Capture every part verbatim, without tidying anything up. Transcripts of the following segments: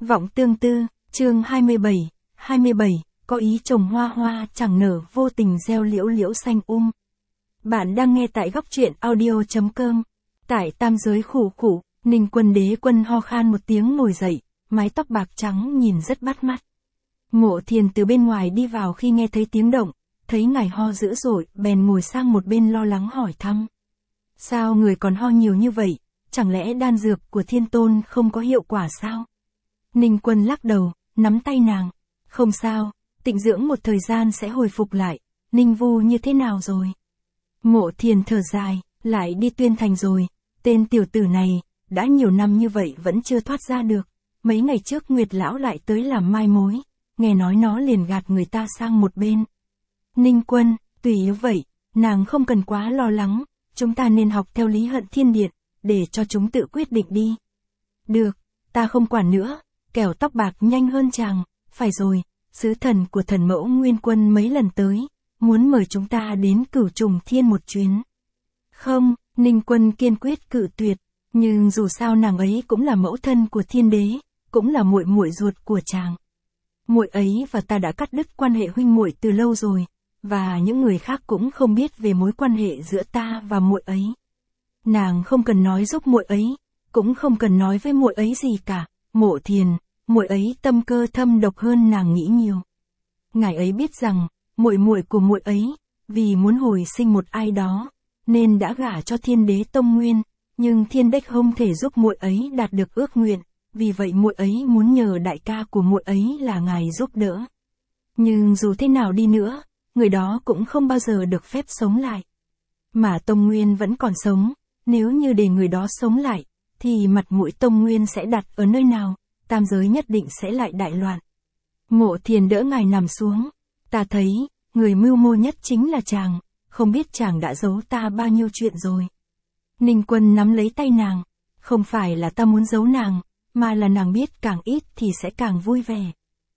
Vọng tương tư, chương hai mươi bảy, hai mươi bảy, có ý trồng hoa hoa chẳng nở vô tình gieo liễu liễu xanh um. Bạn đang nghe tại góc truyện audio.com. Tại tam giới khủ khủ, Ninh Quân đế quân ho khan một tiếng ngồi dậy, mái tóc bạc trắng nhìn rất bắt mắt. Ngộ Thiền từ bên ngoài đi vào khi nghe thấy tiếng động, thấy ngài ho dữ dội, bèn ngồi sang một bên lo lắng hỏi thăm. Sao người còn ho nhiều như vậy, chẳng lẽ đan dược của Thiên Tôn không có hiệu quả sao? Ninh Quân lắc đầu, nắm tay nàng. Không sao, tịnh dưỡng một thời gian sẽ hồi phục lại. Ninh Vu như thế nào rồi? Ngộ Thiền thở dài, lại đi Tuyên Thành rồi. Tên tiểu tử này, đã nhiều năm như vậy vẫn chưa thoát ra được. Mấy ngày trước Nguyệt Lão lại tới làm mai mối. Nghe nói nó liền gạt người ta sang một bên. Ninh Quân, tùy ý vậy, nàng không cần quá lo lắng. Chúng ta nên học theo Lý Hận Thiên Điện, để cho chúng tự quyết định đi. Được, ta không quản nữa. Kẻo tóc bạc nhanh hơn chàng, phải rồi, sứ thần của thần mẫu Nguyên Quân mấy lần tới, muốn mời chúng ta đến Cửu Trùng Thiên một chuyến. Không, Ninh Quân kiên quyết cự tuyệt, nhưng dù sao nàng ấy cũng là mẫu thân của Thiên Đế, cũng là muội muội ruột của chàng. Muội ấy và ta đã cắt đứt quan hệ huynh muội từ lâu rồi, và những người khác cũng không biết về mối quan hệ giữa ta và muội ấy. Nàng không cần nói giúp muội ấy, cũng không cần nói với muội ấy gì cả. Ngộ Thiền, muội ấy tâm cơ thâm độc hơn nàng nghĩ nhiều. Ngài ấy biết rằng, muội muội của muội ấy, vì muốn hồi sinh một ai đó, nên đã gả cho Thiên Đế Tông Nguyên, nhưng Thiên Đế không thể giúp muội ấy đạt được ước nguyện, vì vậy muội ấy muốn nhờ đại ca của muội ấy là ngài giúp đỡ. Nhưng dù thế nào đi nữa, người đó cũng không bao giờ được phép sống lại. Mà Tông Nguyên vẫn còn sống, nếu như để người đó sống lại, thì mặt mũi Tông Nguyên sẽ đặt ở nơi nào, tam giới nhất định sẽ lại đại loạn. Ngộ Thiền đỡ ngài nằm xuống. Ta thấy, người mưu mô nhất chính là chàng, không biết chàng đã giấu ta bao nhiêu chuyện rồi. Ninh Quân nắm lấy tay nàng, không phải là ta muốn giấu nàng, mà là nàng biết càng ít thì sẽ càng vui vẻ.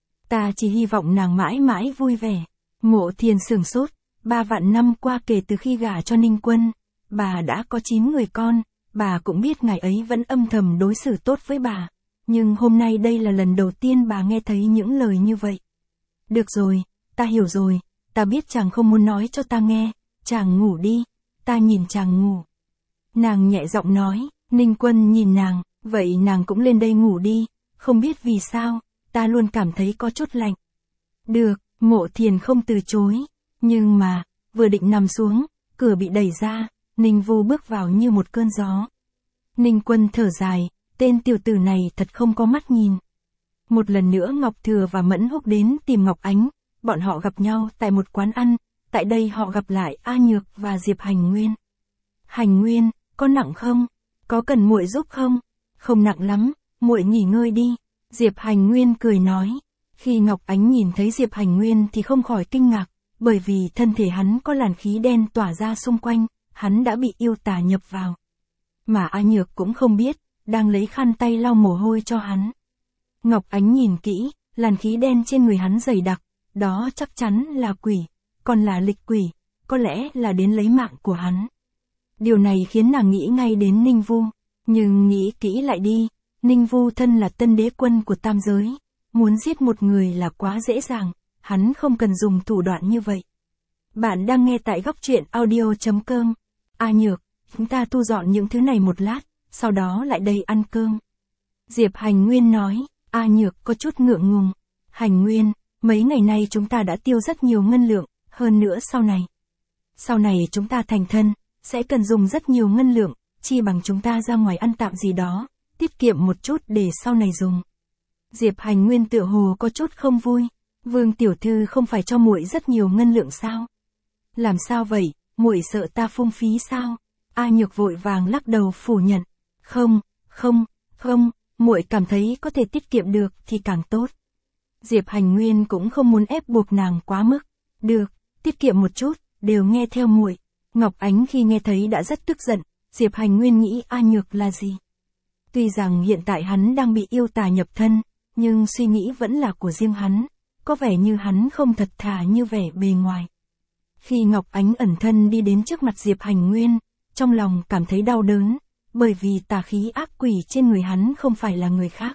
Ta chỉ hy vọng nàng mãi mãi vui vẻ. Ngộ Thiền sửng sốt, ba vạn năm qua kể từ khi gả cho Ninh Quân, bà đã có chín người con, bà cũng biết ngài ấy vẫn âm thầm đối xử tốt với bà. Nhưng hôm nay đây là lần đầu tiên bà nghe thấy những lời như vậy. Được rồi, ta hiểu rồi, ta biết chàng không muốn nói cho ta nghe, chàng ngủ đi, ta nhìn chàng ngủ. Nàng nhẹ giọng nói. Ninh Quân nhìn nàng, vậy nàng cũng lên đây ngủ đi, không biết vì sao, ta luôn cảm thấy có chút lạnh. Được, Ngộ Thiền không từ chối, nhưng mà, vừa định nằm xuống, cửa bị đẩy ra, Ninh Vu bước vào như một cơn gió. Ninh Quân thở dài, tên tiểu tử này thật không có mắt nhìn. Một lần nữa Ngọc Thừa và Mẫn Húc đến tìm Ngọc Ánh, bọn họ gặp nhau tại một quán ăn, tại đây họ gặp lại A Nhược và Diệp Hành Nguyên. Hành Nguyên, có nặng không? Có cần muội giúp không? Không nặng lắm, muội nghỉ ngơi đi. Diệp Hành Nguyên cười nói. Khi Ngọc Ánh nhìn thấy Diệp Hành Nguyên thì không khỏi kinh ngạc, bởi vì thân thể hắn có làn khí đen tỏa ra xung quanh, hắn đã bị yêu tà nhập vào. Mà A Nhược cũng không biết, đang lấy khăn tay lau mồ hôi cho hắn. Ngọc Ánh nhìn kỹ, làn khí đen trên người hắn dày đặc, đó chắc chắn là quỷ, còn là lịch quỷ, có lẽ là đến lấy mạng của hắn. Điều này khiến nàng nghĩ ngay đến Ninh Vu, nhưng nghĩ kỹ lại đi, Ninh Vu thân là tân đế quân của tam giới, muốn giết một người là quá dễ dàng, hắn không cần dùng thủ đoạn như vậy. Bạn đang nghe tại góc truyện audio.com. A Nhược, chúng ta thu dọn những thứ này một lát, sau đó lại đây ăn cơm. Diệp Hành Nguyên nói. A Nhược có chút ngượng ngùng. Hành Nguyên, mấy ngày nay chúng ta đã tiêu rất nhiều ngân lượng, hơn nữa sau này. Sau này chúng ta thành thân, sẽ cần dùng rất nhiều ngân lượng, chi bằng chúng ta ra ngoài ăn tạm gì đó, tiết kiệm một chút để sau này dùng. Diệp Hành Nguyên tựa hồ có chút không vui. Vương tiểu thư không phải cho muội rất nhiều ngân lượng sao? Làm sao vậy, muội sợ ta phung phí sao? A Nhược vội vàng lắc đầu phủ nhận. Không, không, không, muội cảm thấy có thể tiết kiệm được thì càng tốt. Diệp Hành Nguyên cũng không muốn ép buộc nàng quá mức. Được, tiết kiệm một chút, đều nghe theo muội. Ngọc Ánh khi nghe thấy đã rất tức giận, Diệp Hành Nguyên nghĩ A Nhược là gì? Tuy rằng hiện tại hắn đang bị yêu tà nhập thân, nhưng suy nghĩ vẫn là của riêng hắn, có vẻ như hắn không thật thà như vẻ bề ngoài. Khi Ngọc Ánh ẩn thân đi đến trước mặt Diệp Hành Nguyên, trong lòng cảm thấy đau đớn, bởi vì tà khí ác quỷ trên người hắn không phải là người khác,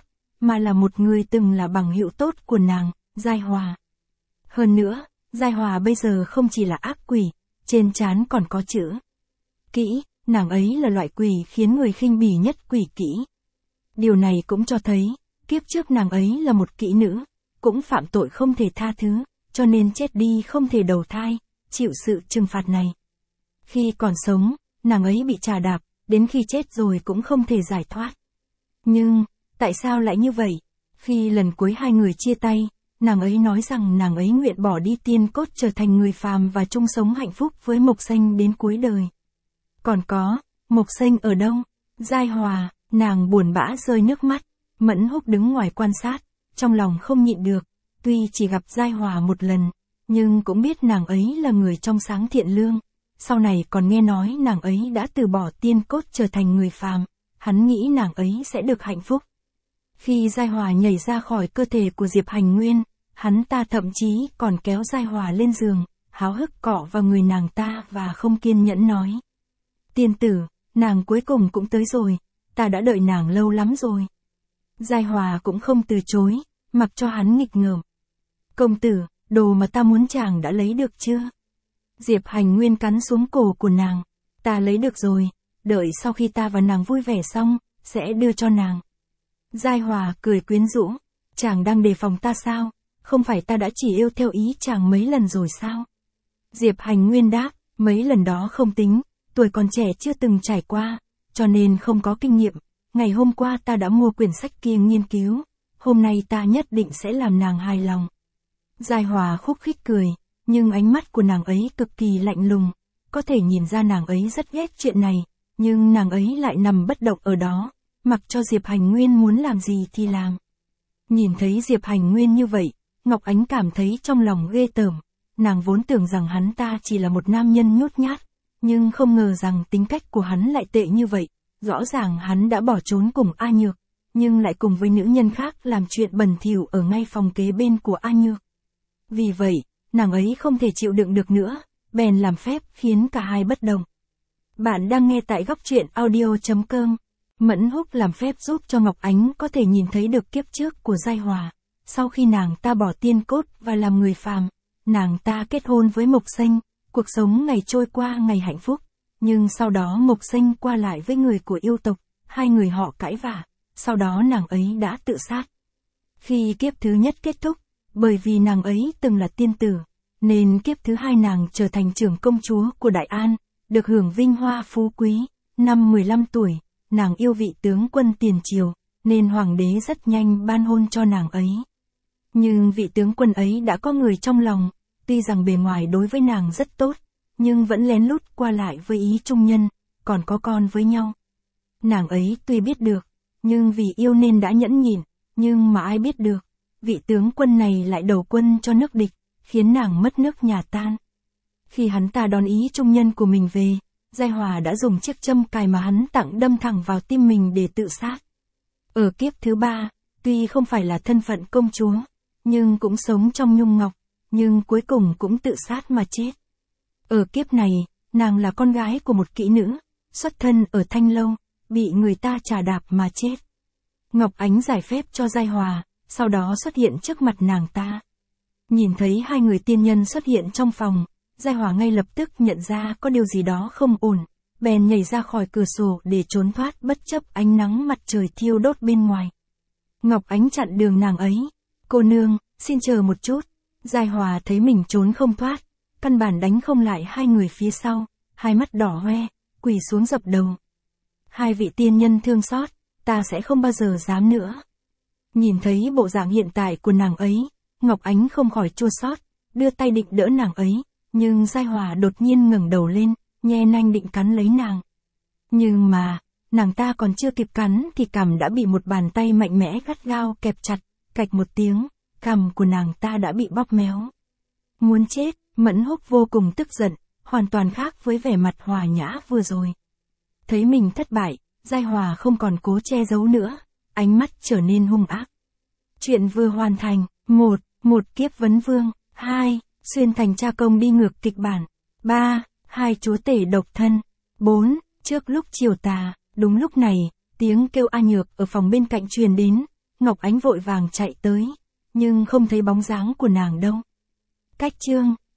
mà là một người từng là bằng hữu tốt của nàng, Giai Hòa. Hơn nữa, Giai Hòa bây giờ không chỉ là ác quỷ, trên trán còn có chữ kỹ, nàng ấy là loại quỷ khiến người khinh bỉ nhất quỷ kỹ. Điều này cũng cho thấy, kiếp trước nàng ấy là một kỹ nữ, cũng phạm tội không thể tha thứ, cho nên chết đi không thể đầu thai, chịu sự trừng phạt này. Khi còn sống, nàng ấy bị trà đạp, đến khi chết rồi cũng không thể giải thoát. Nhưng, tại sao lại như vậy? Khi lần cuối hai người chia tay, nàng ấy nói rằng nàng ấy nguyện bỏ đi tiên cốt trở thành người phàm và chung sống hạnh phúc với Mộc Xanh đến cuối đời. Còn có, Mộc Xanh ở đâu? Giai Hòa, nàng buồn bã rơi nước mắt, Mẫn Húc đứng ngoài quan sát, trong lòng không nhịn được, tuy chỉ gặp Giai Hòa một lần, nhưng cũng biết nàng ấy là người trong sáng thiện lương. Sau này còn nghe nói nàng ấy đã từ bỏ tiên cốt trở thành người phàm, hắn nghĩ nàng ấy sẽ được hạnh phúc. Khi Giai Hòa nhảy ra khỏi cơ thể của Diệp Hành Nguyên, hắn ta thậm chí còn kéo Giai Hòa lên giường, háo hức cọ vào người nàng ta và không kiên nhẫn nói. Tiên tử, nàng cuối cùng cũng tới rồi, ta đã đợi nàng lâu lắm rồi. Giai Hòa cũng không từ chối, mặc cho hắn nghịch ngợm. Công tử, đồ mà ta muốn chàng đã lấy được chưa? Diệp Hành Nguyên cắn xuống cổ của nàng. Ta lấy được rồi, đợi sau khi ta và nàng vui vẻ xong, sẽ đưa cho nàng. Giai Hòa cười quyến rũ. Chàng đang đề phòng ta sao? Không phải ta đã chỉ yêu theo ý chàng mấy lần rồi sao? Diệp Hành Nguyên đáp, mấy lần đó không tính, tuổi còn trẻ chưa từng trải qua, cho nên không có kinh nghiệm. Ngày hôm qua ta đã mua quyển sách kia nghiên cứu, hôm nay ta nhất định sẽ làm nàng hài lòng. Giai Hòa khúc khích cười, nhưng ánh mắt của nàng ấy cực kỳ lạnh lùng, có thể nhìn ra nàng ấy rất ghét chuyện này, nhưng nàng ấy lại nằm bất động ở đó, mặc cho Diệp Hành Nguyên muốn làm gì thì làm. Nhìn thấy Diệp Hành Nguyên như vậy, Ngọc Ánh cảm thấy trong lòng ghê tởm, nàng vốn tưởng rằng hắn ta chỉ là một nam nhân nhút nhát, nhưng không ngờ rằng tính cách của hắn lại tệ như vậy, rõ ràng hắn đã bỏ trốn cùng A Nhược, nhưng lại cùng với nữ nhân khác làm chuyện bẩn thỉu ở ngay phòng kế bên của A Nhược. Vì vậy, nàng ấy không thể chịu đựng được nữa, bèn làm phép khiến cả hai bất đồng. Bạn đang nghe tại góc truyện audio chấm com. Mẫn Húc làm phép giúp cho Ngọc Ánh có thể nhìn thấy được kiếp trước của Giai Hòa. Sau khi nàng ta bỏ tiên cốt và làm người phàm, nàng ta kết hôn với Mộc Xanh, cuộc sống ngày trôi qua ngày hạnh phúc. Nhưng sau đó Mộc Xanh qua lại với người của yêu tộc, hai người họ cãi vã, sau đó nàng ấy đã tự sát. Khi kiếp thứ nhất kết thúc, bởi vì nàng ấy từng là tiên tử, nên kiếp thứ hai nàng trở thành trưởng công chúa của Đại An, được hưởng vinh hoa phú quý. Năm mười lăm tuổi, nàng yêu vị tướng quân tiền triều, nên hoàng đế rất nhanh ban hôn cho nàng ấy. Nhưng vị tướng quân ấy đã có người trong lòng, tuy rằng bề ngoài đối với nàng rất tốt, nhưng vẫn lén lút qua lại với ý trung nhân, còn có con với nhau. Nàng ấy tuy biết được, nhưng vì yêu nên đã nhẫn nhịn, nhưng mà ai biết được, vị tướng quân này lại đầu quân cho nước địch, khiến nàng mất nước nhà tan. Khi hắn ta đón ý trung nhân của mình về, Giai Hòa đã dùng chiếc châm cài mà hắn tặng đâm thẳng vào tim mình để tự sát. Ở kiếp thứ ba, tuy không phải là thân phận công chúa, nhưng cũng sống trong nhung ngọc, nhưng cuối cùng cũng tự sát mà chết. Ở kiếp này, nàng là con gái của một kỹ nữ, xuất thân ở Thanh Lâu, bị người ta trà đạp mà chết. Ngọc Ánh giải phép cho Giai Hòa, sau đó xuất hiện trước mặt nàng ta. Nhìn thấy hai người tiên nhân xuất hiện trong phòng, Giai Hòa ngay lập tức nhận ra có điều gì đó không ổn, bèn nhảy ra khỏi cửa sổ để trốn thoát bất chấp ánh nắng mặt trời thiêu đốt bên ngoài. Ngọc Ánh chặn đường nàng ấy. Cô nương, xin chờ một chút. Giai Hòa thấy mình trốn không thoát, căn bản đánh không lại hai người phía sau, hai mắt đỏ hoe, quỳ xuống dập đầu. Hai vị tiên nhân thương xót, ta sẽ không bao giờ dám nữa. Nhìn thấy bộ dạng hiện tại của nàng ấy, Ngọc Ánh không khỏi chua xót, đưa tay định đỡ nàng ấy, nhưng Giai Hòa đột nhiên ngẩng đầu lên, nhe nanh định cắn lấy nàng. Nhưng mà, nàng ta còn chưa kịp cắn thì cằm đã bị một bàn tay mạnh mẽ gắt gao kẹp chặt, cạch một tiếng, cằm của nàng ta đã bị bóp méo. Muốn chết, Mẫn Húc vô cùng tức giận, hoàn toàn khác với vẻ mặt hòa nhã vừa rồi. Thấy mình thất bại, Giai Hòa không còn cố che giấu nữa, ánh mắt trở nên hung ác. Chuyện vừa hoàn thành. một. Một kiếp vấn vương. hai. Xuyên thành cha công đi ngược kịch bản. ba. Hai chúa tể độc thân. bốn. Trước lúc chiều tà, đúng lúc này, tiếng kêu A Nhược ở phòng bên cạnh truyền đến. Ngọc Ánh vội vàng chạy tới, nhưng không thấy bóng dáng của nàng đâu. Cách chương